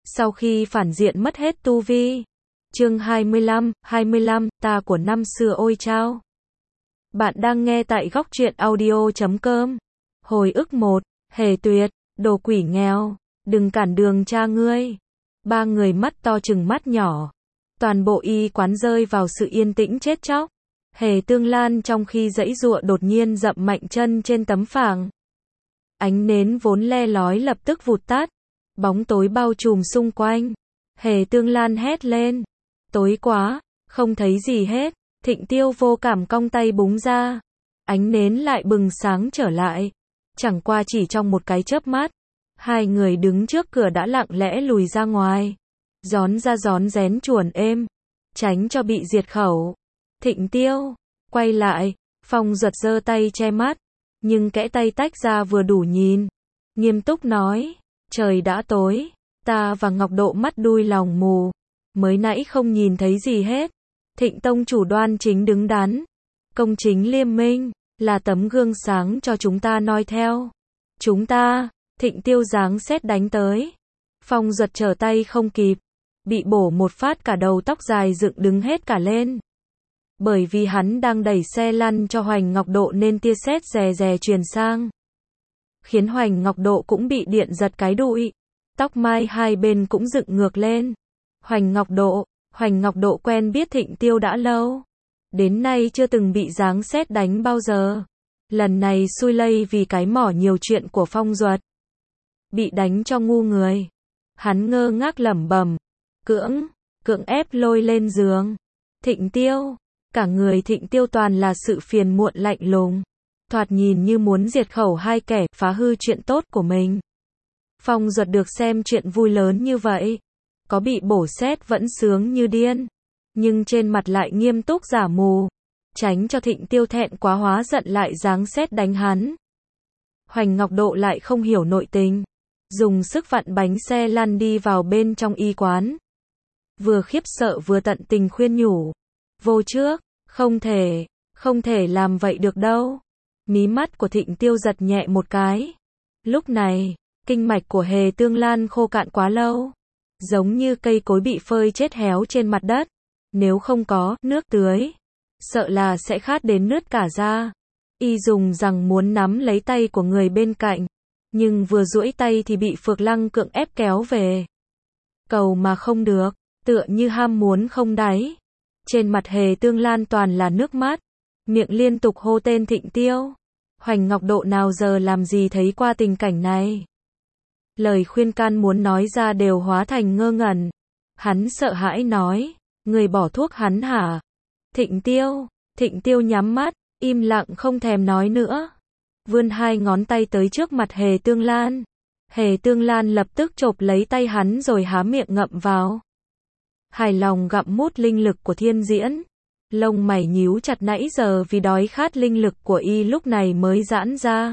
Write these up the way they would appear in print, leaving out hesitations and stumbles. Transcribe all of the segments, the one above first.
sau khi phản diện mất hết tu vi. Chương 25, ta của năm xưa ôi chao. Bạn đang nghe tại góc truyện audio.com. Hồi ức 1, Hề Tuyệt, đồ quỷ nghèo, đừng cản đường cha ngươi. Ba người mắt to chừng mắt nhỏ. Toàn bộ y quán rơi vào sự yên tĩnh chết chóc. Hề Tương Lan trong khi giãy giụa đột nhiên dậm mạnh chân trên tấm phẳng. Ánh nến vốn le lói lập tức vụt tắt. Bóng tối bao trùm xung quanh. Hề Tương Lan hét lên. Tối quá, không thấy gì hết. Thịnh Tiêu vô cảm cong tay búng ra. Ánh nến lại bừng sáng trở lại. Chẳng qua chỉ trong một cái chớp mắt. Hai người đứng trước cửa đã lặng lẽ lùi ra ngoài. Rón ra rón rén chuồn êm. Tránh cho bị diệt khẩu. Thịnh Tiêu, quay lại. Phong Duật giơ tay che mắt. Nhưng kẽ tay tách ra vừa đủ nhìn. Nghiêm túc nói. Trời đã tối. Ta và Ngọc Độ mắt đuôi lòng mù. Mới nãy không nhìn thấy gì hết. Thịnh tông chủ đoan chính đứng đắn. Công chính liêm minh. Là tấm gương sáng cho chúng ta noi theo. Chúng ta. Thịnh Tiêu giáng sét đánh tới. Phong Duật trở tay không kịp. Bị bổ một phát cả đầu tóc dài dựng đứng hết cả lên. Bởi vì hắn đang đẩy xe lăn cho Hoành Ngọc Độ nên tia sét rè rè truyền sang. Khiến Hoành Ngọc Độ cũng bị điện giật cái đuôi. Tóc mai hai bên cũng dựng ngược lên. Hoành Ngọc Độ quen biết Thịnh Tiêu đã lâu. Đến nay chưa từng bị giáng sét đánh bao giờ. Lần này xui lây vì cái mỏ nhiều chuyện của Phong Duật. Bị đánh cho ngu người. Hắn ngơ ngác lẩm bẩm. Cưỡng ép lôi lên giường. Thịnh Tiêu. Cả người Thịnh Tiêu toàn là sự phiền muộn lạnh lùng. Thoạt nhìn như muốn diệt khẩu hai kẻ phá hư chuyện tốt của mình. Phong Duật được xem chuyện vui lớn như vậy. Có bị bổ sét vẫn sướng như điên. Nhưng trên mặt lại nghiêm túc giả mù. Tránh cho Thịnh Tiêu thẹn quá hóa giận lại giáng sét đánh hắn. Hoành Ngọc Độ lại không hiểu nội tình. Dùng sức vặn bánh xe lăn đi vào bên trong y quán. Vừa khiếp sợ vừa tận tình khuyên nhủ. Vô trước, không thể làm vậy được đâu. Mí mắt của Thịnh Tiêu giật nhẹ một cái. Lúc này, kinh mạch của Hề Tương Lan khô cạn quá lâu. Giống như cây cối bị phơi chết héo trên mặt đất. Nếu không có nước tưới, sợ là sẽ khát đến nứt cả da. Y dùng rằng muốn nắm lấy tay của người bên cạnh. Nhưng vừa duỗi tay thì bị Phược Lăng cưỡng ép kéo về. Cầu mà không được, tựa như ham muốn không đáy. Trên mặt Hề Tương Lan toàn là nước mắt. Miệng liên tục hô tên Thịnh Tiêu. Hoành Ngọc Độ nào giờ làm gì thấy qua tình cảnh này. Lời khuyên can muốn nói ra đều hóa thành ngơ ngẩn. Hắn sợ hãi nói. Người bỏ thuốc hắn hả? Thịnh Tiêu nhắm mắt, im lặng không thèm nói nữa. Vươn hai ngón tay tới trước mặt Hề Tương Lan. Hề Tương Lan lập tức chộp lấy tay hắn rồi há miệng ngậm vào. Hài lòng gặm mút linh lực của Thiên Diễn. Lông mày nhíu chặt nãy giờ vì đói khát linh lực của y lúc này mới giãn ra.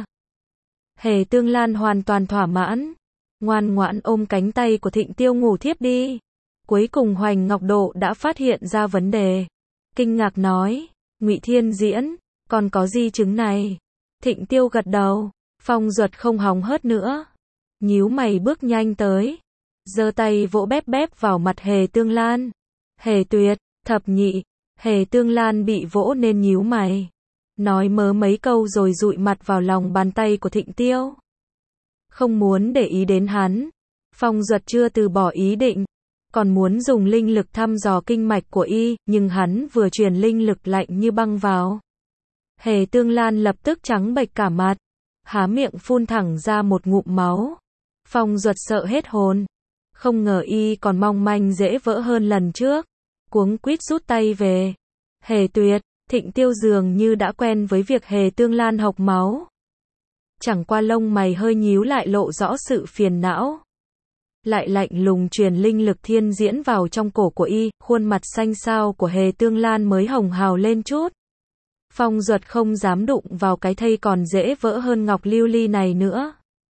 Hề Tương Lan hoàn toàn thỏa mãn. Ngoan ngoãn ôm cánh tay của Thịnh Tiêu ngủ thiếp đi. Cuối cùng Hoành Ngọc Độ đã phát hiện ra vấn đề. Kinh ngạc nói. Ngụy Thiên Diễn, còn có di chứng này. Thịnh Tiêu gật đầu. Phong Duật không hòng hớt nữa. Nhíu mày bước nhanh tới. Giơ tay vỗ bép bép vào mặt Hề Tương Lan. Hề Tuyệt, thập nhị. Hề Tương Lan bị vỗ nên nhíu mày. Nói mớ mấy câu rồi dụi mặt vào lòng bàn tay của Thịnh Tiêu. Không muốn để ý đến hắn. Phong Duật chưa từ bỏ ý định. Còn muốn dùng linh lực thăm dò kinh mạch của y, nhưng hắn vừa truyền linh lực lạnh như băng vào. Hề Tương Lan lập tức trắng bệch cả mặt. Há miệng phun thẳng ra một ngụm máu. Phong Duật sợ hết hồn. Không ngờ y còn mong manh dễ vỡ hơn lần trước. Cuống quýt rút tay về. Hề Tuyệt, Thịnh Tiêu dường như đã quen với việc Hề Tương Lan hộc máu. Chẳng qua lông mày hơi nhíu lại lộ rõ sự phiền não. Lại lạnh lùng truyền linh lực Thiên Diễn vào trong cổ của y, khuôn mặt xanh xao của Hề Tương Lan mới hồng hào lên chút. Phong Duật không dám đụng vào cái thây còn dễ vỡ hơn ngọc lưu ly này nữa.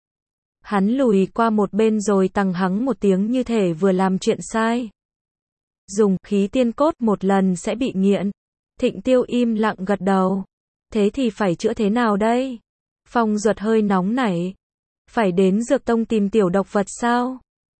Hắn lùi qua một bên rồi tằng hắng một tiếng như thể vừa làm chuyện sai. Dùng khí tiên cốt một lần sẽ bị nghiện. Thịnh Tiêu im lặng gật đầu. Thế thì phải chữa thế nào đây? Phong Duật hơi nóng nảy. Phải đến Dược Tông tìm tiểu độc vật sao?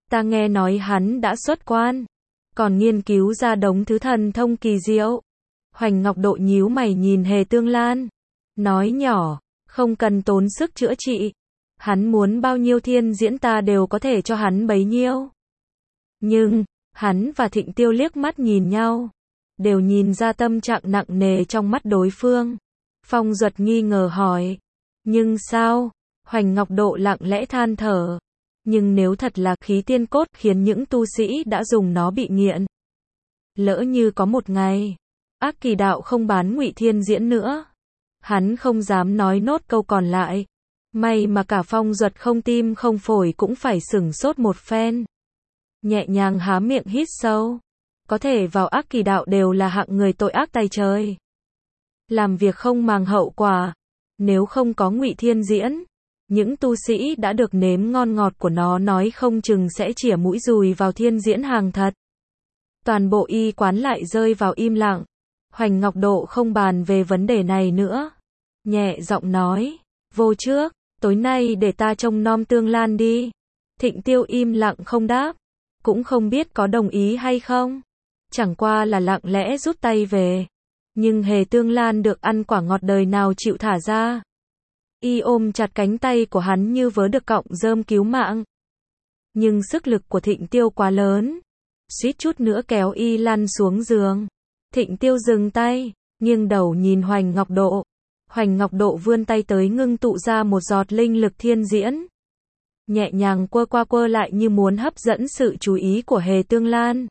Ta nghe nói hắn đã xuất quan, còn nghiên cứu ra đống thứ thần thông kỳ diệu. Hoành Ngọc Độ nhíu mày nhìn Hề Tương Lan, nói nhỏ, không cần tốn sức chữa trị. Hắn muốn bao nhiêu thiên diễn ta đều có thể cho hắn bấy nhiêu. Nhưng, hắn và Thịnh Tiêu liếc mắt nhìn nhau, đều nhìn ra tâm trạng nặng nề trong mắt đối phương. Phong Duật nghi ngờ hỏi, nhưng sao? Hoành Ngọc Độ lặng lẽ than thở, nhưng nếu thật là khí tiên cốt khiến những tu sĩ đã dùng nó bị nghiện. Lỡ như có một ngày, Ác Kỳ Đạo không bán Ngụy Thiên Diễn nữa. Hắn không dám nói nốt câu còn lại. May mà cả Phong Duật không tim không phổi cũng phải sửng sốt một phen. Nhẹ nhàng há miệng hít sâu. Có thể vào Ác Kỳ Đạo đều là hạng người tội ác tày trời. Làm việc không màng hậu quả. Nếu không có Ngụy Thiên Diễn, những tu sĩ đã được nếm ngon ngọt của nó nói không chừng sẽ chĩa mũi dùi vào Thiên Diễn hàng thật. Toàn bộ y quán lại rơi vào im lặng. Hoành Ngọc Độ không bàn về vấn đề này nữa. Nhẹ giọng nói, vô trước, tối nay để ta trông nom Tương Lan đi. Thịnh Tiêu im lặng không đáp, cũng không biết có đồng ý hay không. Chẳng qua là lặng lẽ rút tay về. Nhưng Hề Tương Lan được ăn quả ngọt đời nào chịu thả ra. Y ôm chặt cánh tay của hắn như vớ được cọng rơm cứu mạng. Nhưng sức lực của Thịnh Tiêu quá lớn, suýt chút nữa kéo y lăn xuống giường. Thịnh Tiêu dừng tay, nghiêng đầu nhìn Hoành Ngọc Độ. Hoành Ngọc Độ vươn tay tới ngưng tụ ra một giọt linh lực thiên diễn. Nhẹ nhàng quơ qua quơ lại như muốn hấp dẫn sự chú ý của Hề Tương Lan.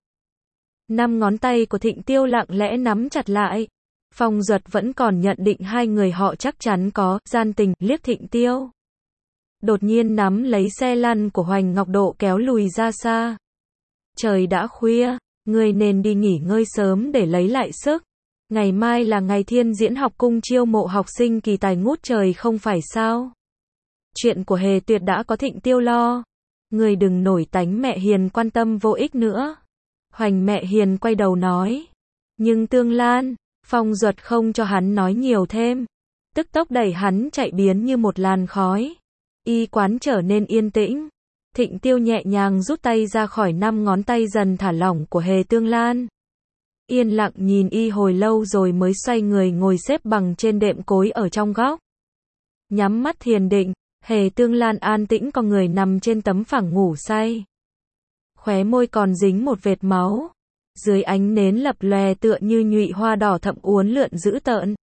5 ngón tay của Thịnh Tiêu lặng lẽ nắm chặt lại. Phong Duật vẫn còn nhận định hai người họ chắc chắn có gian tình, liếc Thịnh Tiêu. Đột nhiên nắm lấy xe lăn của Hoành Ngọc Độ kéo lùi ra xa. Trời đã khuya, ngươi nên đi nghỉ ngơi sớm để lấy lại sức. Ngày mai là ngày Thiên Diễn học cung chiêu mộ học sinh kỳ tài ngút trời không phải sao? Chuyện của Hề Tuyệt đã có Thịnh Tiêu lo. Ngươi đừng nổi tánh mẹ hiền quan tâm vô ích nữa. Hoành mẹ hiền quay đầu nói. Nhưng Tương Lan, Phong Duật không cho hắn nói nhiều thêm. Tức tốc đẩy hắn chạy biến như một làn khói. Y quán trở nên yên tĩnh. Thịnh Tiêu nhẹ nhàng rút tay ra khỏi 5 ngón tay dần thả lỏng của Hề Tương Lan. Yên lặng nhìn y hồi lâu rồi mới xoay người ngồi xếp bằng trên đệm cối ở trong góc. Nhắm mắt thiền định, Hề Tương Lan an tĩnh con người nằm trên tấm phẳng ngủ say. Khóe môi còn dính một vệt máu. Dưới ánh nến lập lòe tựa như nhụy hoa đỏ thẫm uốn lượn dữ tợn.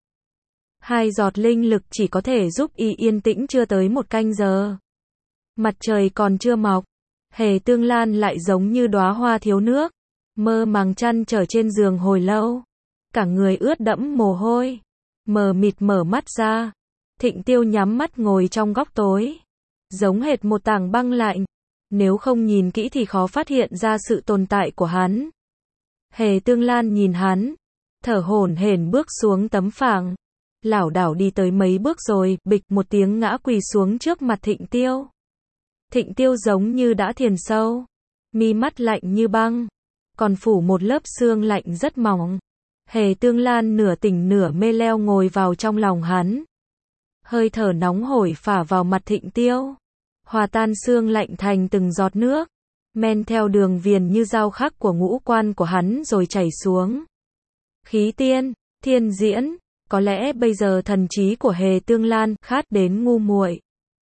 2 giọt linh lực chỉ có thể giúp y yên tĩnh chưa tới 1 canh giờ. Mặt trời còn chưa mọc, Hề Tương Lan lại giống như đóa hoa thiếu nước, mơ màng chăn trở trên giường hồi lâu, cả người ướt đẫm mồ hôi, mờ mịt mở mắt ra. Thịnh Tiêu nhắm mắt ngồi trong góc tối, giống hệt một tảng băng lạnh, nếu không nhìn kỹ thì khó phát hiện ra sự tồn tại của hắn. Hề Tương Lan nhìn hắn, thở hổn hển bước xuống tấm phẳng, lảo đảo đi tới mấy bước rồi, bịch một tiếng ngã quỳ xuống trước mặt Thịnh Tiêu. Thịnh Tiêu giống như đã thiền sâu, mi mắt lạnh như băng, còn phủ một lớp sương lạnh rất mỏng. Hề Tương Lan nửa tỉnh nửa mê leo ngồi vào trong lòng hắn. Hơi thở nóng hổi phả vào mặt Thịnh Tiêu, hòa tan sương lạnh thành từng giọt nước, men theo đường viền như dao khắc của ngũ quan của hắn rồi chảy xuống. Khí tiên, thiên diễn, có lẽ bây giờ thần trí của Hề Tương Lan khát đến ngu muội.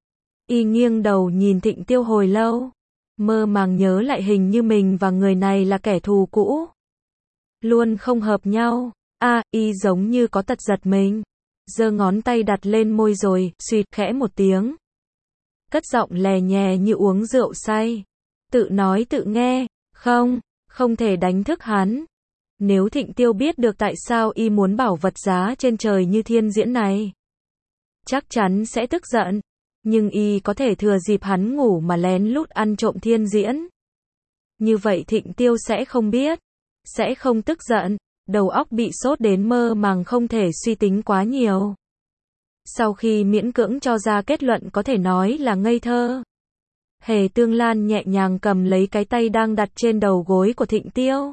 Y nghiêng đầu nhìn Thịnh Tiêu hồi lâu, mơ màng nhớ lại hình như mình và người này là kẻ thù cũ, luôn không hợp nhau. Y giống như có tật giật mình, giơ ngón tay đặt lên môi rồi, suýt khẽ một tiếng. Cất giọng lè nhè như uống rượu say, tự nói tự nghe, không thể đánh thức hắn. Nếu Thịnh Tiêu biết được tại sao y muốn bảo vật giá trên trời như thiên diễn này, chắc chắn sẽ tức giận. Nhưng y có thể thừa dịp hắn ngủ mà lén lút ăn trộm thiên diễn. Như vậy Thịnh Tiêu sẽ không biết, sẽ không tức giận, đầu óc bị sốt đến mơ màng không thể suy tính quá nhiều. Sau khi miễn cưỡng cho ra kết luận có thể nói là ngây thơ, Hề Tương Lan nhẹ nhàng cầm lấy cái tay đang đặt trên đầu gối của Thịnh Tiêu,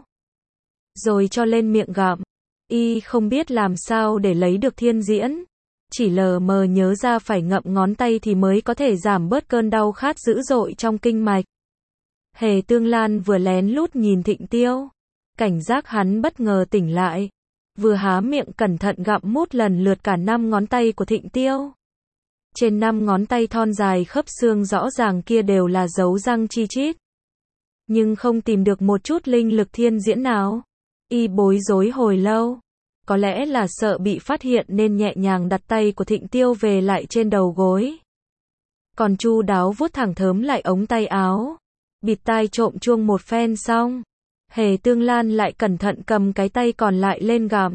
rồi cho lên miệng gặm. Y không biết làm sao để lấy được thiên diễn, chỉ lờ mờ nhớ ra phải ngậm ngón tay thì mới có thể giảm bớt cơn đau khát dữ dội trong kinh mạch. Hề Tương Lan vừa lén lút nhìn Thịnh Tiêu. Cảnh giác hắn bất ngờ tỉnh lại. Vừa há miệng cẩn thận gặm mút lần lượt cả 5 ngón tay của Thịnh Tiêu. Trên 5 ngón tay thon dài khớp xương rõ ràng kia đều là dấu răng chi chít. Nhưng không tìm được một chút linh lực thiên diễn nào. Y bối rối hồi lâu. Có lẽ là sợ bị phát hiện nên nhẹ nhàng đặt tay của Thịnh Tiêu về lại trên đầu gối. Còn chu đáo vuốt thẳng thớm lại ống tay áo. Bịt tai trộm chuông một phen xong. Hề Tương Lan lại cẩn thận cầm cái tay còn lại lên gặm.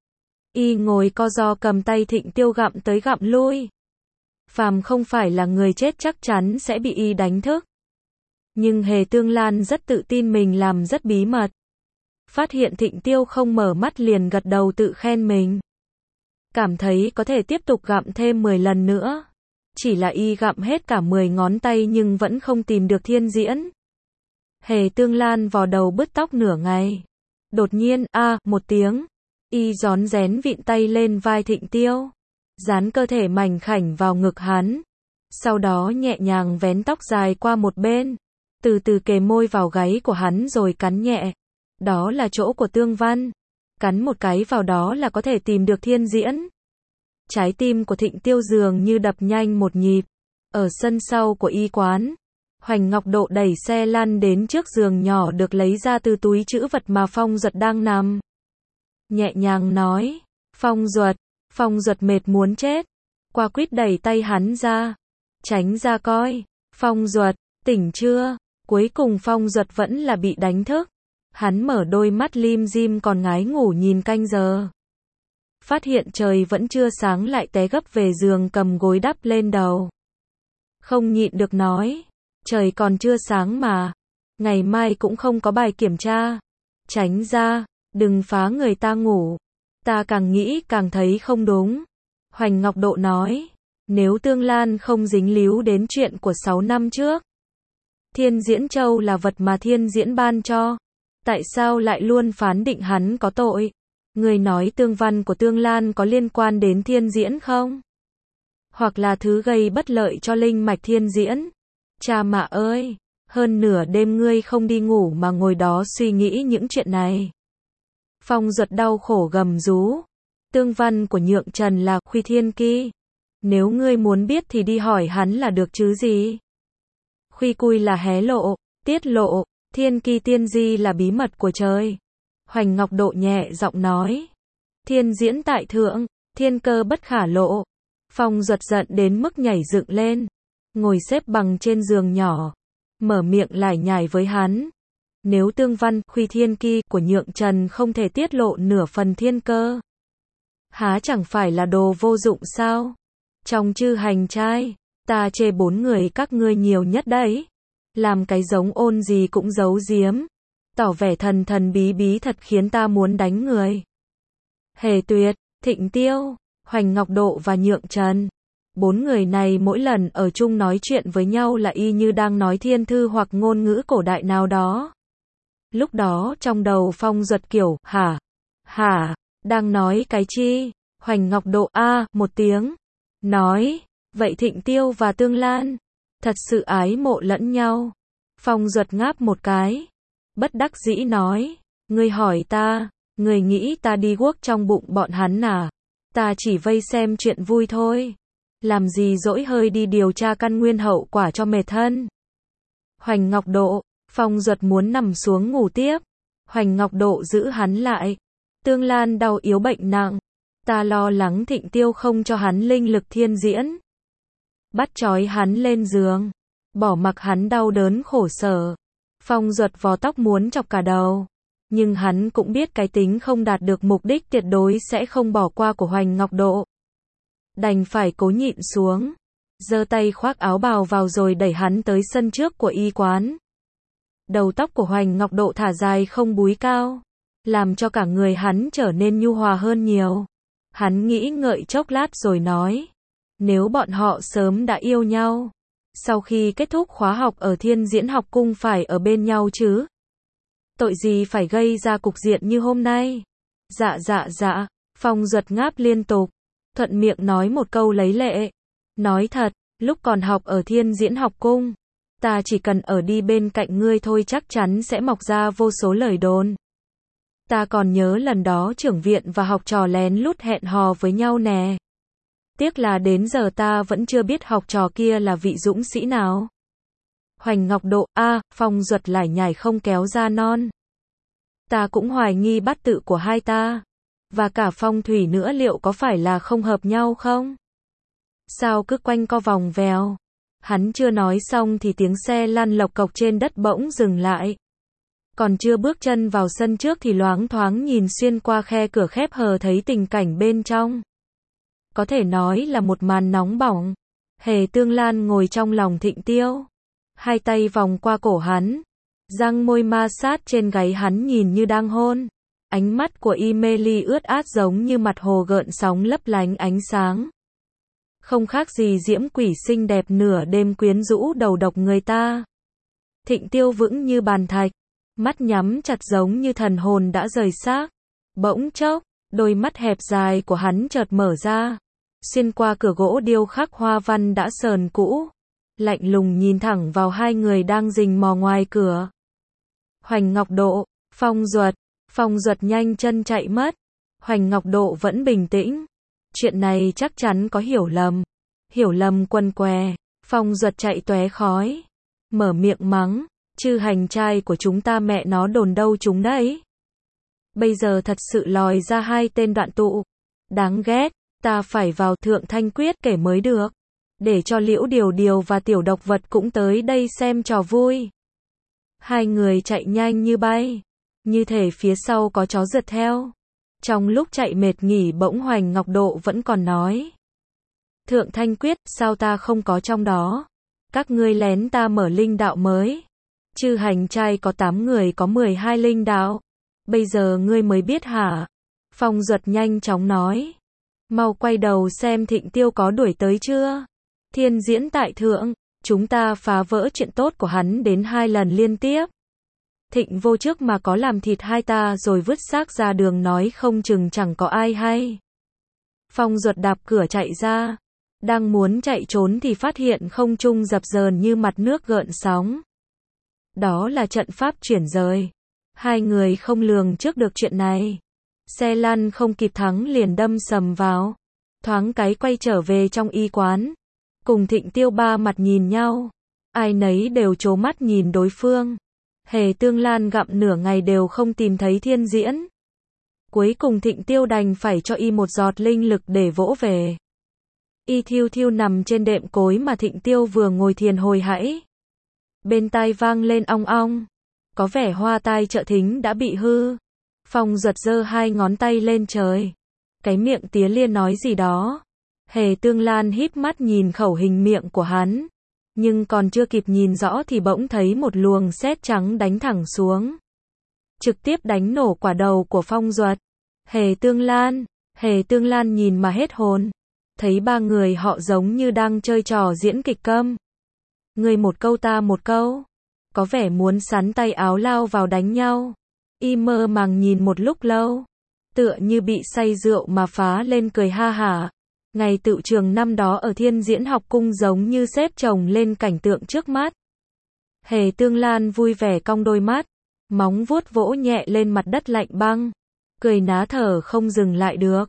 Y ngồi co ro cầm tay Thịnh Tiêu gặm tới gặm lui. Phàm không phải là người chết chắc chắn sẽ bị y đánh thức. Nhưng Hề Tương Lan rất tự tin mình làm rất bí mật. Phát hiện Thịnh Tiêu không mở mắt liền gật đầu tự khen mình. Cảm thấy có thể tiếp tục gặm thêm 10 lần nữa. Chỉ là y gặm hết cả 10 ngón tay nhưng vẫn không tìm được thiên diễn. Hề Tương Lan vò đầu bứt tóc nửa ngày. Đột nhiên, một tiếng. Y rón rén vịn tay lên vai Thịnh Tiêu. Dán cơ thể mảnh khảnh vào ngực hắn. Sau đó nhẹ nhàng vén tóc dài qua một bên. Từ từ kề môi vào gáy của hắn rồi cắn nhẹ. Đó là chỗ của Tương Văn. Cắn một cái vào đó là có thể tìm được thiên diễn. Trái tim của Thịnh Tiêu dường như đập nhanh một nhịp. Ở sân sau của y quán, Hoành Ngọc Độ đẩy xe lăn đến trước giường nhỏ được lấy ra từ túi trữ vật mà Phong Duật đang nằm. Nhẹ nhàng nói, Phong Duật mệt muốn chết. Qua quýt đẩy tay hắn ra. Tránh ra coi. Phong Duật, tỉnh chưa? Cuối cùng Phong Duật vẫn là bị đánh thức. Hắn mở đôi mắt lim dim còn ngái ngủ nhìn canh giờ. Phát hiện trời vẫn chưa sáng lại té gấp về giường cầm gối đắp lên đầu. Không nhịn được nói, trời còn chưa sáng mà. Ngày mai cũng không có bài kiểm tra. Tránh ra, đừng phá người ta ngủ. Ta càng nghĩ càng thấy không đúng. Hoành Ngọc Độ nói, nếu Tương Lan không dính líu đến chuyện của 6 năm trước. Thiên Diễn Châu là vật mà Thiên Diễn ban cho. Tại sao lại luôn phán định hắn có tội? Người nói tương văn của Tương Lan có liên quan đến Thiên Diễn không? Hoặc là thứ gây bất lợi cho linh mạch Thiên Diễn? Cha mạ ơi! Hơn nửa đêm ngươi không đi ngủ mà ngồi đó suy nghĩ những chuyện này. Phong Duật đau khổ gầm rú. Tương văn của Nhượng Trần là Khuy Thiên Ki. Nếu ngươi muốn biết thì đi hỏi hắn là được chứ gì. Khuy Cui là hé lộ, tiết lộ. Thiên Ki Tiên Di là bí mật của trời. Hoành Ngọc Độ nhẹ giọng nói. Thiên diễn tại thượng, thiên cơ bất khả lộ. Phong Duật giận đến mức nhảy dựng lên. Ngồi xếp bằng trên giường nhỏ. Mở miệng lải nhải với hắn. Nếu tương văn, Khuy Thiên Ki của Nhượng Trần không thể tiết lộ nửa phần thiên cơ. Há chẳng phải là đồ vô dụng sao? Trong chư hành trai, ta chê 4 người các ngươi nhiều nhất đấy. Làm cái giống ôn gì cũng giấu giếm. Tỏ vẻ thần thần bí bí thật khiến ta muốn đánh người. Hề Tuyệt, Thịnh Tiêu, Hoành Ngọc Độ và Nhượng Trần. 4 người này mỗi lần ở chung nói chuyện với nhau là y như đang nói thiên thư hoặc ngôn ngữ cổ đại nào đó. Lúc đó trong đầu Phong Duật kiểu, hả, đang nói cái chi? Hoành Ngọc Độ một tiếng. Nói, vậy Thịnh Tiêu và Tương Lan thật sự ái mộ lẫn nhau. Phong Duật ngáp một cái. Bất đắc dĩ nói, ngươi hỏi ta, ngươi nghĩ ta đi guốc trong bụng bọn hắn à? Ta chỉ vây xem chuyện vui thôi. Làm gì dỗi hơi đi điều tra căn nguyên hậu quả cho mệt thân. Hoành Ngọc Độ, Phong Duật muốn nằm xuống ngủ tiếp. Hoành Ngọc Độ giữ hắn lại. Tương Lan đau yếu bệnh nặng. Ta lo lắng Thịnh Tiêu không cho hắn linh lực thiên diễn. Bắt trói hắn lên giường. Bỏ mặc hắn đau đớn khổ sở. Phong Duật vò tóc muốn chọc cả đầu. Nhưng hắn cũng biết cái tính không đạt được mục đích tuyệt đối sẽ không bỏ qua của Hoành Ngọc Độ. Đành phải cố nhịn xuống. Giơ tay khoác áo bào vào rồi đẩy hắn tới sân trước của y quán. Đầu tóc của Hoành Ngọc Độ thả dài không búi cao. Làm cho cả người hắn trở nên nhu hòa hơn nhiều. Hắn nghĩ ngợi chốc lát rồi nói. Nếu bọn họ sớm đã yêu nhau. Sau khi kết thúc khóa học ở Thiên Diễn học cung phải ở bên nhau chứ. Tội gì phải gây ra cục diện như hôm nay. Dạ. Phong Duật ngáp liên tục. Thuận miệng nói một câu lấy lệ. Nói thật, lúc còn học ở Thiên Diễn học cung. Ta chỉ cần ở đi bên cạnh ngươi thôi chắc chắn sẽ mọc ra vô số lời đồn. Ta còn nhớ lần đó trưởng viện và học trò lén lút hẹn hò với nhau nè. Tiếc là đến giờ ta vẫn chưa biết học trò kia là vị dũng sĩ nào. Hoành Ngọc Độ, Phong Duật lải nhải không kéo ra non. Ta cũng hoài nghi bát tự của hai ta. Và cả phong thủy nữa liệu có phải là không hợp nhau không? Sao cứ quanh co vòng vèo? Hắn chưa nói xong thì tiếng xe lăn lộc cộc trên đất bỗng dừng lại. Còn chưa bước chân vào sân trước thì loáng thoáng nhìn xuyên qua khe cửa khép hờ thấy tình cảnh bên trong. Có thể nói là một màn nóng bỏng. Hề Tương Lan ngồi trong lòng Thịnh Tiêu. Hai tay vòng qua cổ hắn. Răng môi ma sát trên gáy hắn nhìn như đang hôn. Ánh mắt của Emily ướt át giống như mặt hồ gợn sóng lấp lánh ánh sáng. Không khác gì diễm quỷ xinh đẹp nửa đêm quyến rũ đầu độc người ta. Thịnh Tiêu vững như bàn thạch. Mắt nhắm chặt giống như thần hồn đã rời xác. Bỗng chốc, đôi mắt hẹp dài của hắn chợt mở ra. Xuyên qua cửa gỗ điêu khắc hoa văn đã sờn cũ. Lạnh lùng nhìn thẳng vào hai người đang rình mò ngoài cửa. Hoành Ngọc Độ, Phong Duật. Phong Duật nhanh chân chạy mất. Hoành Ngọc Độ vẫn bình tĩnh. Chuyện này chắc chắn có hiểu lầm. Hiểu lầm quần què. Phong Duật chạy tóe khói. Mở miệng mắng. Chứ hành trai của chúng ta mẹ nó đồn đâu chúng đấy. Bây giờ thật sự lòi ra hai tên đoạn tụ. Đáng ghét. Ta phải vào Thượng Thanh Quyết kể mới được. Để cho Liễu Điều Điều và Tiểu Độc Vật cũng tới đây xem trò vui. Hai người chạy nhanh như bay. Như thể phía sau có chó rượt theo. Trong lúc chạy mệt nghỉ bỗng Hoành Ngọc Độ vẫn còn nói. Thượng Thanh Quyết, sao ta không có trong đó? Các ngươi lén ta mở linh đạo mới. Chư hành trai có 8 người có 12 linh đạo. Bây giờ ngươi mới biết hả? Phong Duật nhanh chóng nói. Mau quay đầu xem Thịnh Tiêu có đuổi tới chưa? Thiên diễn tại thượng, chúng ta phá vỡ chuyện tốt của hắn đến 2 lần liên tiếp. Thịnh vô trước mà có làm thịt hai ta rồi vứt xác ra đường nói không chừng chẳng có ai hay. Phong Duật đạp cửa chạy ra. Đang muốn chạy trốn thì phát hiện không trung dập dờn như mặt nước gợn sóng. Đó là trận pháp chuyển rời. Hai người không lường trước được chuyện này. Xe lăn không kịp thắng liền đâm sầm vào. Thoáng cái quay trở về trong y quán. Cùng Thịnh Tiêu ba mặt nhìn nhau. Ai nấy đều trố mắt nhìn đối phương. Hề Tương Lan gặm nửa ngày đều không tìm thấy Thiên Diễn. Cuối cùng Thịnh Tiêu đành phải cho y một giọt linh lực để vỗ về. Y thiêu thiêu nằm trên đệm cối mà Thịnh Tiêu vừa ngồi thiền hồi hãy. Bên tai vang lên ong ong. Có vẻ hoa tai trợ thính đã bị hư. Phong Duật giơ hai ngón tay lên trời. Cái miệng tía lia nói gì đó. Hề Tương Lan híp mắt nhìn khẩu hình miệng của hắn. Nhưng còn chưa kịp nhìn rõ thì bỗng thấy một luồng sét trắng đánh thẳng xuống. Trực tiếp đánh nổ quả đầu của Phong Duật. Hề Tương Lan nhìn mà hết hồn. Thấy ba người họ giống như đang chơi trò diễn kịch câm. Người một câu ta một câu. Có vẻ muốn xắn tay áo lao vào đánh nhau. Y mơ màng nhìn một lúc lâu. Tựa như bị say rượu mà phá lên cười ha hả. Ngày tựu trường năm đó ở Thiên Diễn học cung giống như xếp chồng lên cảnh tượng trước mắt. Hề Tương Lan vui vẻ cong đôi mắt. Móng vuốt vỗ nhẹ lên mặt đất lạnh băng. Cười ná thở không dừng lại được.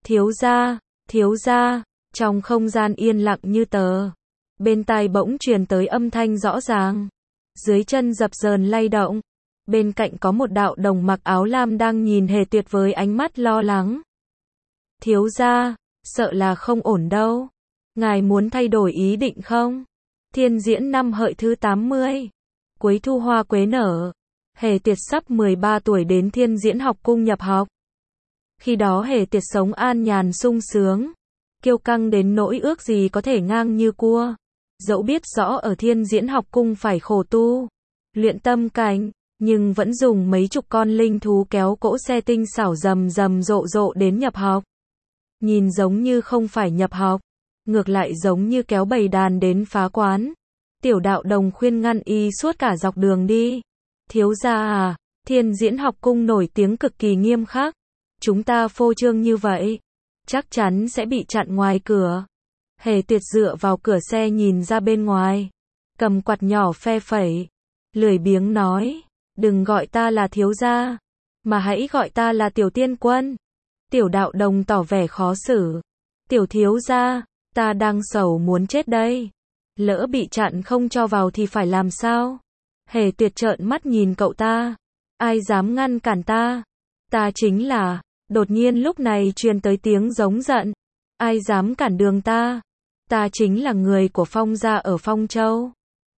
Thiếu gia, trong không gian yên lặng như tờ. Bên tai bỗng truyền tới âm thanh rõ ràng. Dưới chân dập dờn lay động. Bên cạnh có một đạo đồng mặc áo lam đang nhìn Hề Tuyệt với ánh mắt lo lắng. Thiếu gia, sợ là không ổn đâu. Ngài muốn thay đổi ý định không? Thiên Diễn năm Hợi thứ 80. Cuối thu hoa quế nở. Hề Tuyệt sắp 13 tuổi đến Thiên Diễn học cung nhập học. Khi đó Hề Tuyệt sống an nhàn sung sướng. Kiêu căng đến nỗi ước gì có thể ngang như cua. Dẫu biết rõ ở Thiên Diễn học cung phải khổ tu. Luyện tâm cảnh. Nhưng vẫn dùng mấy chục con linh thú kéo cỗ xe tinh xảo rầm rầm rộ rộ đến nhập học. Nhìn giống như không phải nhập học. Ngược lại giống như kéo bầy đàn đến phá quán. Tiểu đạo đồng khuyên ngăn y suốt cả dọc đường đi. Thiếu gia à, Thiên Diễn học cung nổi tiếng cực kỳ nghiêm khắc. Chúng ta phô trương như vậy. Chắc chắn sẽ bị chặn ngoài cửa. Hề Tuyệt dựa vào cửa xe nhìn ra bên ngoài. cầm quạt nhỏ phe phẩy, lười biếng nói, đừng gọi ta là thiếu gia, mà hãy gọi ta là tiểu tiên quân. Tiểu đạo đồng tỏ vẻ khó xử, tiểu thiếu gia, ta đang sầu muốn chết đây, lỡ bị chặn không cho vào thì phải làm sao? Hề Tuyệt trợn mắt nhìn cậu ta, ai dám ngăn cản ta? Ta chính là, đột nhiên lúc này truyền tới tiếng giống giận, ai dám cản đường ta? Ta chính là người của Phong gia ở Phong Châu.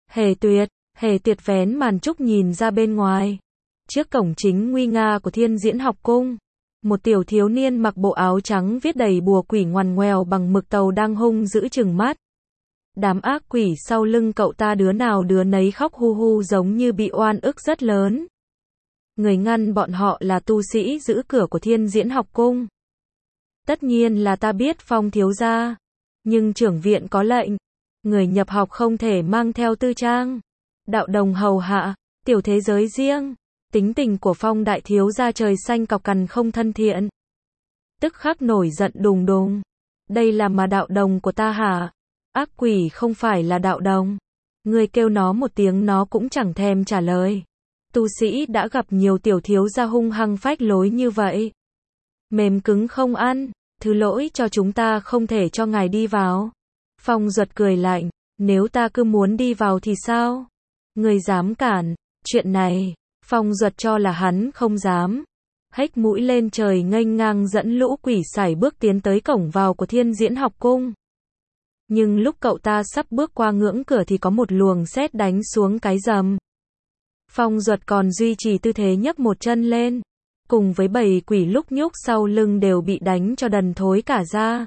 Hề Tuyệt vén màn trúc nhìn ra bên ngoài. Trước cổng chính nguy nga của Thiên Diễn Học Cung, một tiểu thiếu niên mặc bộ áo trắng viết đầy bùa quỷ ngoằn ngoèo bằng mực tàu đang hung dữ trừng mắt. Đám ác quỷ sau lưng cậu ta đứa nào đứa nấy khóc hu hu giống như bị oan ức rất lớn. Người ngăn bọn họ là tu sĩ giữ cửa của Thiên Diễn Học Cung. Tất nhiên là ta biết Phong thiếu gia, nhưng trưởng viện có lệnh, người nhập học không thể mang theo tư trang. Đạo đồng hầu hạ, tiểu thế giới riêng, tính tình của Phong đại thiếu gia trời xanh cọc cằn không thân thiện. Tức khắc nổi giận đùng đùng. Đây là mà đạo đồng của ta hả? Ác quỷ không phải là đạo đồng. Người kêu nó một tiếng nó cũng chẳng thèm trả lời. Tu sĩ đã gặp nhiều tiểu thiếu gia hung hăng phách lối như vậy. Mềm cứng không ăn, thứ lỗi cho chúng ta không thể cho ngài đi vào. Phong Duật cười lạnh, nếu ta cứ muốn đi vào thì sao? Người dám cản, chuyện này, Phong Duật cho là hắn không dám. Hếch mũi lên trời nghênh ngang dẫn lũ quỷ sải bước tiến tới cổng vào của Thiên Diễn Học Cung. Nhưng lúc cậu ta sắp bước qua ngưỡng cửa thì có một luồng sét đánh xuống cái rầm. Phong Duật còn duy trì tư thế nhấc một chân lên, cùng với bầy quỷ lúc nhúc sau lưng đều bị đánh cho đần thối cả ra.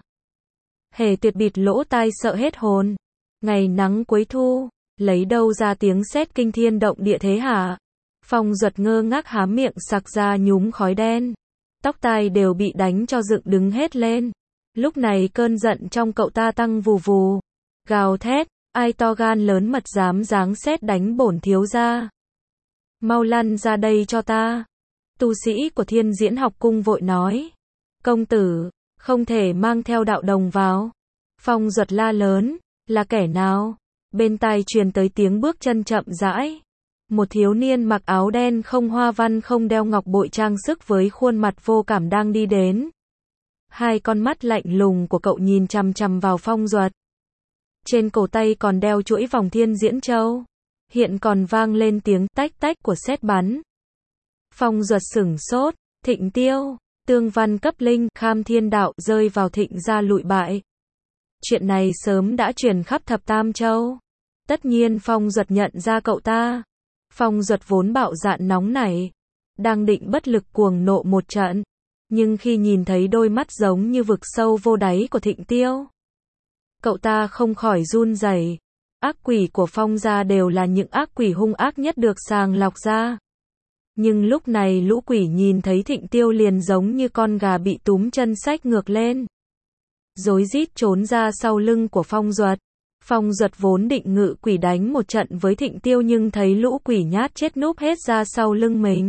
Hề Tuyệt bịt lỗ tai sợ hết hồn. Ngày nắng cuối thu, lấy đâu ra tiếng sét kinh thiên động địa thế hả? Phong Duật ngơ ngác há miệng sặc ra nhúm khói đen. Tóc tai đều bị đánh cho dựng đứng hết lên. Lúc này cơn giận trong cậu ta tăng vù vù. Gào thét, ai to gan lớn mật dám giáng sét đánh bổn thiếu gia. Mau lăn ra đây cho ta. Tu sĩ của Thiên Diễn Học Cung vội nói. Công tử, không thể mang theo đạo đồng vào. Phong Duật la lớn, là kẻ nào? Bên tai truyền tới tiếng bước chân chậm rãi. Một thiếu niên mặc áo đen không hoa văn không đeo ngọc bội trang sức với khuôn mặt vô cảm đang đi đến. Hai con mắt lạnh lùng của cậu nhìn chằm chằm vào Phong Duật. Trên cổ tay còn đeo chuỗi vòng Thiên Diễn Châu. Hiện còn vang lên tiếng tách tách của sét bắn. Phong Duật sửng sốt, Thịnh Tiêu, tương văn cấp linh, kham thiên đạo rơi vào Thịnh gia lụi bại. Chuyện này sớm đã truyền khắp thập tam châu. Tất nhiên Phong Duật nhận ra cậu ta. Phong Duật vốn bạo dạn nóng nảy, đang định bất lực cuồng nộ một trận. Nhưng khi nhìn thấy đôi mắt giống như vực sâu vô đáy của Thịnh Tiêu, cậu ta không khỏi run rẩy. Ác quỷ của Phong gia đều là những ác quỷ hung ác nhất được sàng lọc ra. Nhưng lúc này lũ quỷ nhìn thấy Thịnh Tiêu liền giống như con gà bị túm chân xách ngược lên, rối rít trốn ra sau lưng của Phong Duật. Phong Duật vốn định ngự quỷ đánh một trận với Thịnh Tiêu nhưng thấy lũ quỷ nhát chết núp hết ra sau lưng mình,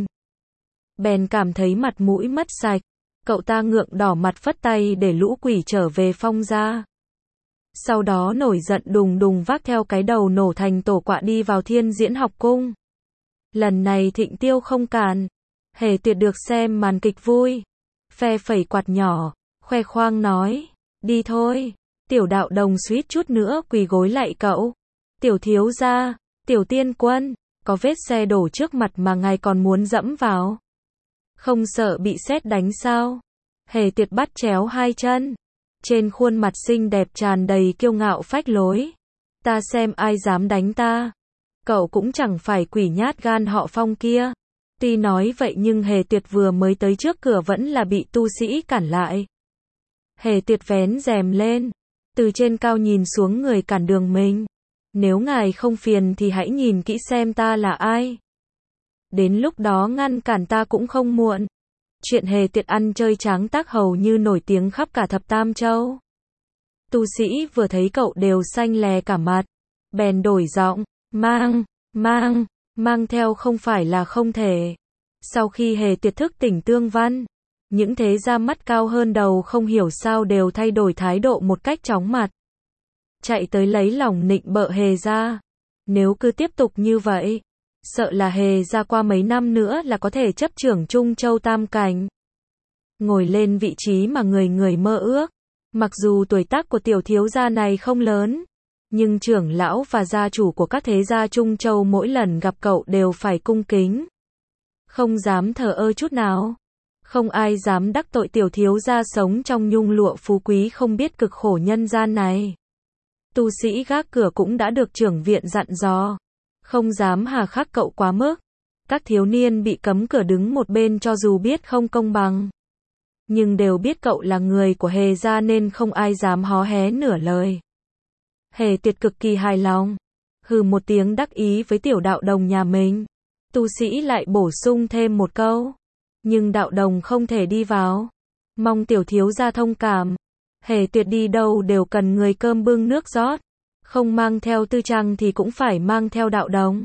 bèn cảm thấy mặt mũi mất sạch. Cậu ta ngượng đỏ mặt phất tay để lũ quỷ trở về Phong gia. Sau đó nổi giận đùng đùng vác theo cái đầu nổ thành tổ quạ đi vào Thiên Diễn Học Cung. Lần này Thịnh Tiêu không cản. Hề Tuyệt được xem màn kịch vui, phe phẩy quạt nhỏ, khoe khoang nói, đi thôi. Tiểu đạo đồng suýt chút nữa quỳ gối lạy cậu. Tiểu thiếu gia, tiểu tiên quân, có vết xe đổ trước mặt mà ngài còn muốn dẫm vào. Không sợ bị sét đánh sao? Hề Tuyệt bắt chéo hai chân, trên khuôn mặt xinh đẹp tràn đầy kiêu ngạo phách lối. Ta xem ai dám đánh ta. Cậu cũng chẳng phải quỷ nhát gan họ Phong kia. Tuy nói vậy nhưng Hề Tuyệt vừa mới tới trước cửa vẫn là bị tu sĩ cản lại. Hề Tuyệt vén rèm lên, từ trên cao nhìn xuống người cản đường mình. Nếu ngài không phiền thì hãy nhìn kỹ xem ta là ai. Đến lúc đó ngăn cản ta cũng không muộn. Chuyện Hề Tuyệt ăn chơi tráng tác hầu như nổi tiếng khắp cả thập tam châu. Tu sĩ vừa thấy cậu đều xanh lè cả mặt, bèn đổi giọng, mang theo không phải là không thể. Sau khi Hề Tuyệt thức tỉnh tương văn, những thế gia mắt cao hơn đầu không hiểu sao đều thay đổi thái độ một cách chóng mặt. Chạy tới lấy lòng nịnh bợ Hề ra. Nếu cứ tiếp tục như vậy, sợ là Hề gia qua mấy năm nữa là có thể chấp trưởng Trung Châu Tam Cảnh. Ngồi lên vị trí mà người người mơ ước. Mặc dù tuổi tác của tiểu thiếu gia này không lớn, nhưng trưởng lão và gia chủ của các thế gia Trung Châu mỗi lần gặp cậu đều phải cung kính. Không dám thờ ơ chút nào. Không ai dám đắc tội tiểu thiếu gia sống trong nhung lụa phú quý không biết cực khổ nhân gian này. Tu sĩ gác cửa cũng đã được trưởng viện dặn dò. Không dám hà khắc cậu quá mức. Các thiếu niên bị cấm cửa đứng một bên cho dù biết không công bằng. Nhưng đều biết cậu là người của Hề gia nên không ai dám hó hé nửa lời. Hề Tuyệt cực kỳ hài lòng. Hừ một tiếng đắc ý với tiểu đạo đồng nhà mình. Tu sĩ lại bổ sung thêm một câu. Nhưng đạo đồng không thể đi vào. Mong tiểu thiếu gia thông cảm. Hề Tuyệt đi đâu đều cần người cơm bưng nước rót. Không mang theo tư trang thì cũng phải mang theo đạo đồng.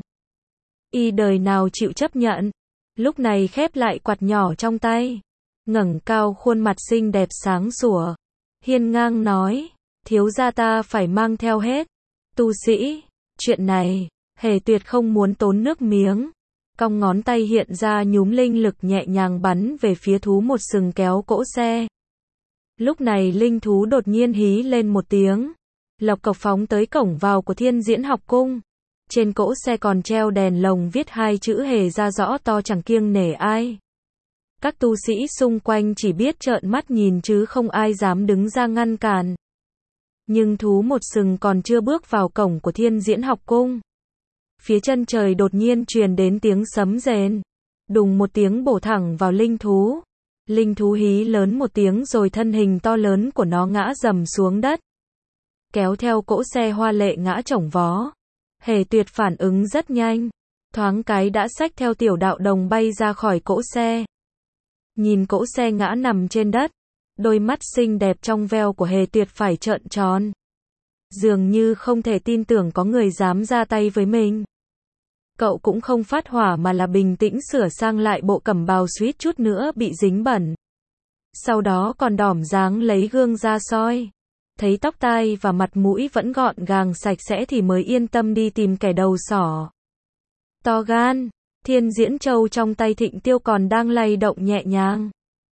Y đời nào chịu chấp nhận. Lúc này khép lại quạt nhỏ trong tay. Ngẩng cao khuôn mặt xinh đẹp sáng sủa. Hiên ngang nói. Thiếu gia ta phải mang theo hết. Tu sĩ. Chuyện này. Hề Tuyệt không muốn tốn nước miếng. Cong ngón tay hiện ra nhúm linh lực nhẹ nhàng bắn về phía thú một sừng kéo cỗ xe. Lúc này linh thú đột nhiên hí lên một tiếng. Lộc cộc phóng tới cổng vào của Thiên Diễn Học Cung. Trên cỗ xe còn treo đèn lồng viết hai chữ Hề gia rõ to chẳng kiêng nể ai. Các tu sĩ xung quanh chỉ biết trợn mắt nhìn chứ không ai dám đứng ra ngăn cản. Nhưng thú một sừng còn chưa bước vào cổng của Thiên Diễn Học Cung. Phía chân trời đột nhiên truyền đến tiếng sấm rền. Đùng một tiếng bổ thẳng vào linh thú. Linh thú hí lớn một tiếng rồi thân hình to lớn của nó ngã rầm xuống đất. Kéo theo cỗ xe hoa lệ ngã chổng vó. Hề Tuyệt phản ứng rất nhanh. Thoáng cái đã xách theo tiểu đạo đồng bay ra khỏi cỗ xe. Nhìn cỗ xe ngã nằm trên đất. Đôi mắt xinh đẹp trong veo của Hề Tuyệt phải trợn tròn. Dường như không thể tin tưởng có người dám ra tay với mình. Cậu cũng không phát hỏa mà là bình tĩnh sửa sang lại bộ cẩm bào suýt chút nữa bị dính bẩn. Sau đó còn đỏm dáng lấy gương ra soi. Thấy tóc tai và mặt mũi vẫn gọn gàng sạch sẽ thì mới yên tâm đi tìm kẻ đầu sỏ. To gan, Thiên Diễn Châu trong tay Thịnh Tiêu còn đang lay động nhẹ nhàng.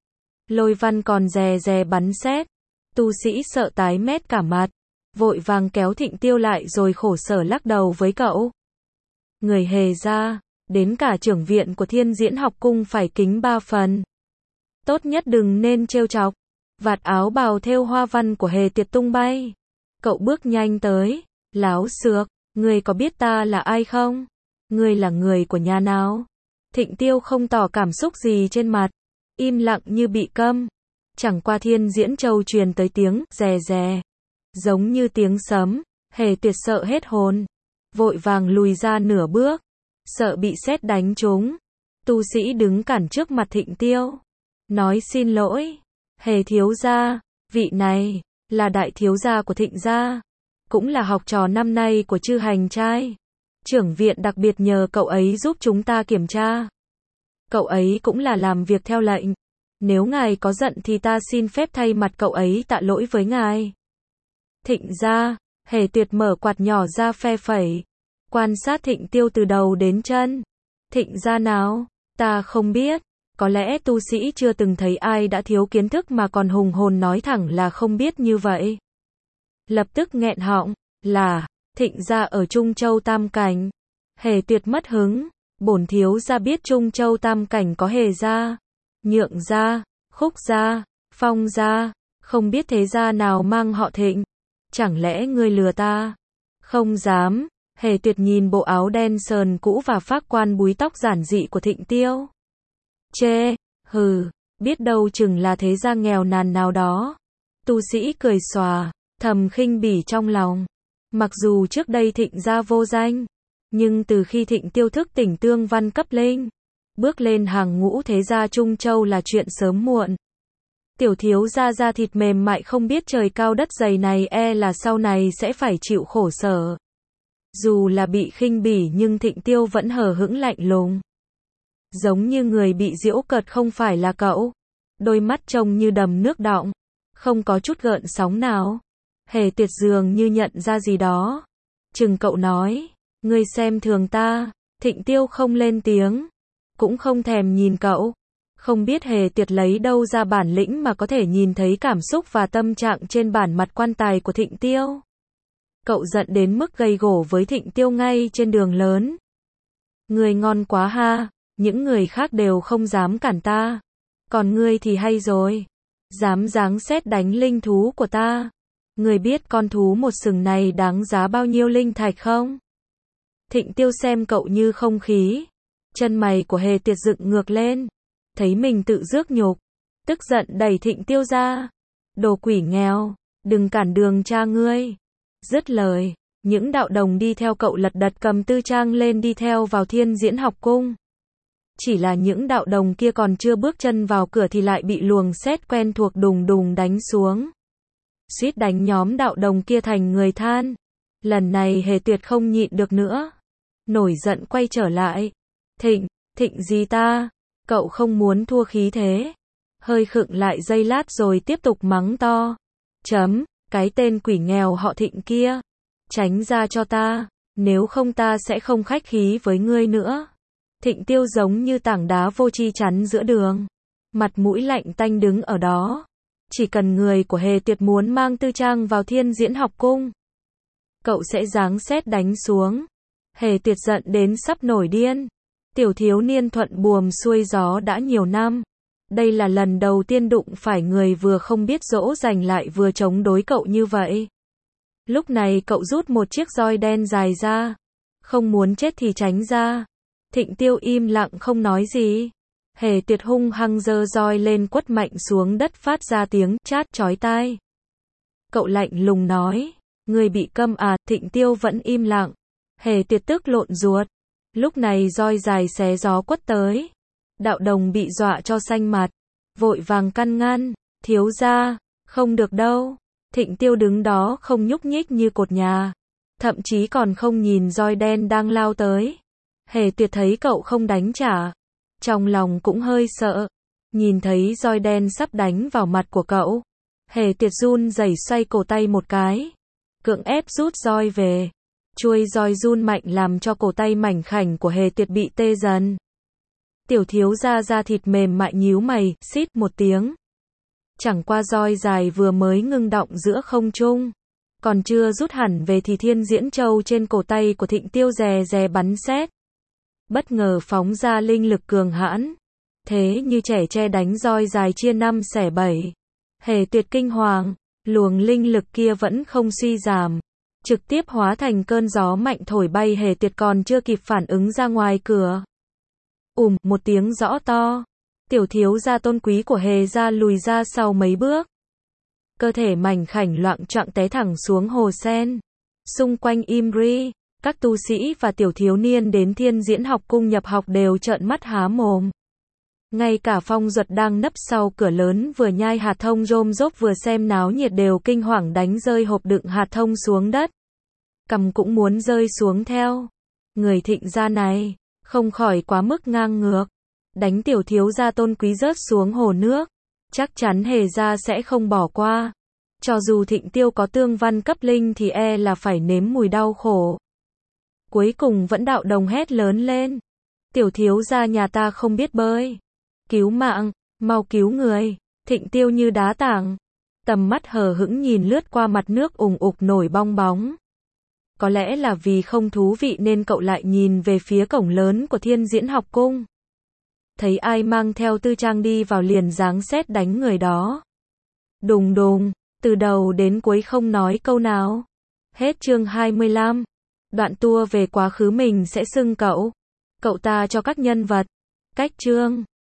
Lôi văn còn rè rè bắn sét. Tu sĩ sợ tái mét cả mặt. Vội vàng kéo Thịnh Tiêu lại rồi khổ sở lắc đầu với cậu. Người Hề gia, đến cả trưởng viện của Thiên Diễn Học Cung phải kính 3 phần. Tốt nhất đừng nên trêu chọc. Vạt áo bào thêu hoa văn của Hề Tuyệt tung bay. Cậu bước nhanh tới. Láo xược, ngươi có biết ta là ai không? Ngươi là người của nhà nào? Thịnh Tiêu không tỏ cảm xúc gì trên mặt. Im lặng như bị câm. Chẳng qua Thiên Diễn Châu truyền tới tiếng rè rè. Giống như tiếng sấm. Hề Tuyệt sợ hết hồn. Vội vàng lùi ra nửa bước. Sợ bị sét đánh trúng. Tu sĩ đứng cản trước mặt Thịnh Tiêu. Nói xin lỗi. Hề thiếu gia, vị này, là đại thiếu gia của Thịnh gia. Cũng là học trò năm nay của Chư Hành trai. Trưởng viện đặc biệt nhờ cậu ấy giúp chúng ta kiểm tra. Cậu ấy cũng là làm việc theo lệnh. Nếu ngài có giận thì ta xin phép thay mặt cậu ấy tạ lỗi với ngài. Thịnh gia, Hề Tuyệt mở quạt nhỏ ra phe phẩy. Quan sát Thịnh Tiêu từ đầu đến chân. Thịnh gia nào? Ta không biết. Có lẽ tu sĩ chưa từng thấy ai đã thiếu kiến thức mà còn hùng hồn nói thẳng là không biết như vậy. Lập tức nghẹn họng, là, Thịnh gia ở Trung Châu Tam Cảnh. Hề Tuyệt mất hứng, bổn thiếu gia biết Trung Châu Tam Cảnh có Hề gia, Nhượng gia, Khúc gia, Phong gia, không biết thế gia nào mang họ Thịnh. Chẳng lẽ ngươi lừa ta? Không dám. Hề Tuyệt nhìn bộ áo đen sờn cũ và phác quan búi tóc giản dị của Thịnh Tiêu. Chê, hừ, biết đâu chừng là thế gia nghèo nàn nào đó. Tu sĩ cười xòa, thầm khinh bỉ trong lòng. Mặc dù trước đây Thịnh gia vô danh, nhưng từ khi Thịnh Tiêu thức tỉnh tương văn cấp linh, bước lên hàng ngũ thế gia Trung Châu là chuyện sớm muộn. Tiểu thiếu gia da thịt mềm mại không biết trời cao đất dày này e là sau này sẽ phải chịu khổ sở. Dù là bị khinh bỉ nhưng Thịnh Tiêu vẫn hờ hững lạnh lùng. Giống như người bị giễu cợt không phải là cậu. Đôi mắt trông như đầm nước đọng. Không có chút gợn sóng nào. Hề Tuyệt dường như nhận ra gì đó. Chừng cậu nói. Ngươi xem thường ta. Thịnh Tiêu không lên tiếng, cũng không thèm nhìn cậu. Không biết Hề Tiệt lấy đâu ra bản lĩnh mà có thể nhìn thấy cảm xúc và tâm trạng trên bản mặt quan tài của Thịnh Tiêu. Cậu giận đến mức gây gổ với Thịnh Tiêu ngay trên đường lớn. Ngươi ngon quá ha, những người khác đều không dám cản ta. Còn ngươi thì hay rồi, dám giáng sét đánh linh thú của ta. Ngươi biết con thú một sừng này đáng giá bao nhiêu linh thạch không? Thịnh Tiêu xem cậu như không khí. Chân mày của Hề Tiệt dựng ngược lên. Thấy mình tự rước nhục, tức giận đẩy Thịnh Tiêu ra. Đồ quỷ nghèo, đừng cản đường cha ngươi. Dứt lời, những đạo đồng đi theo cậu lật đật cầm tư trang lên đi theo vào Thiên Diễn Học Cung. Chỉ là những đạo đồng kia còn chưa bước chân vào cửa thì lại bị luồng sét quen thuộc đùng đùng đánh xuống. Suýt đánh nhóm đạo đồng kia thành người than. Lần này Hề Tuyệt không nhịn được nữa. Nổi giận quay trở lại. Thịnh gì ta? Cậu không muốn thua khí thế. Hơi khựng lại giây lát rồi tiếp tục mắng to. Cái tên quỷ nghèo họ Thịnh kia. Tránh ra cho ta. Nếu không ta sẽ không khách khí với ngươi nữa. Thịnh Tiêu giống như tảng đá vô tri chắn giữa đường. Mặt mũi lạnh tanh đứng ở đó. Chỉ cần người của Hề Tuyệt muốn mang tư trang vào Thiên Diễn Học Cung, cậu sẽ giáng sét đánh xuống. Hề Tuyệt giận đến sắp nổi điên. Tiểu thiếu niên thuận buồm xuôi gió đã nhiều năm. Đây là lần đầu tiên đụng phải người vừa không biết dỗ dành lại vừa chống đối cậu như vậy. Lúc này cậu rút một chiếc roi đen dài ra. Không muốn chết thì tránh ra. Thịnh Tiêu im lặng không nói gì. Hề Tuyệt hung hăng giơ roi lên quất mạnh xuống đất phát ra tiếng chát chói tai. Cậu lạnh lùng nói. Người bị câm à? Thịnh Tiêu vẫn im lặng. Hề Tuyệt tức lộn ruột. Lúc này roi dài xé gió quất tới. Đạo đồng bị dọa cho xanh mặt. Vội vàng căn ngăn. Thiếu gia, không được đâu. Thịnh Tiêu đứng đó không nhúc nhích như cột nhà. Thậm chí còn không nhìn roi đen đang lao tới. Hề Tuyệt thấy cậu không đánh trả. Trong lòng cũng hơi sợ. Nhìn thấy roi đen sắp đánh vào mặt của cậu. Hề Tuyệt run rẩy xoay cổ tay một cái. Cưỡng ép rút roi về. Chuôi roi run mạnh làm cho cổ tay mảnh khảnh của Hề Tuyệt bị tê dần. Tiểu thiếu gia da thịt mềm mại nhíu mày, xít một tiếng. Chẳng qua roi dài vừa mới ngưng động giữa không trung. Còn chưa rút hẳn về thì Thiên Diễn Châu trên cổ tay của Thịnh Tiêu rè rè bắn sét. Bất ngờ phóng ra linh lực cường hãn. Thế như trẻ tre đánh roi dài chia năm xẻ bảy. Hề Tuyệt kinh hoàng, luồng linh lực kia vẫn không suy giảm. Trực tiếp hóa thành cơn gió mạnh thổi bay Hề Tuyệt còn chưa kịp phản ứng ra ngoài cửa. Một tiếng rõ to. Tiểu thiếu gia tôn quý của Hề gia lùi ra sau mấy bước. Cơ thể mảnh khảnh loạng choạng té thẳng xuống hồ sen. Xung quanh im ri. Các tu sĩ và tiểu thiếu niên đến Thiên Diễn Học Cung nhập học đều trợn mắt há mồm. Ngay cả Phong Duật đang nấp sau cửa lớn vừa nhai hạt thông rôm rốp vừa xem náo nhiệt đều kinh hoàng đánh rơi hộp đựng hạt thông xuống đất. Cằm cũng muốn rơi xuống theo. Người Thịnh gia này, không khỏi quá mức ngang ngược. Đánh tiểu thiếu gia tôn quý rớt xuống hồ nước. Chắc chắn Hề gia sẽ không bỏ qua. Cho dù Thịnh Tiêu có tương văn cấp linh thì là phải nếm mùi đau khổ. Cuối cùng vẫn đạo đồng hét lớn lên. Tiểu thiếu gia nhà ta không biết bơi. Cứu mạng, mau cứu người. Thịnh Tiêu như đá tảng. Tầm mắt hờ hững nhìn lướt qua mặt nước ùng ục nổi bong bóng. Có lẽ là vì không thú vị nên cậu lại nhìn về phía cổng lớn của Thiên Diễn Học Cung. Thấy ai mang theo tư trang đi vào liền giáng sét đánh người đó. Đùng đùng, từ đầu đến cuối không nói câu nào. Hết chương 25. Đoạn tour về quá khứ mình sẽ xưng cậu. Cậu ta cho các nhân vật. Cách chương.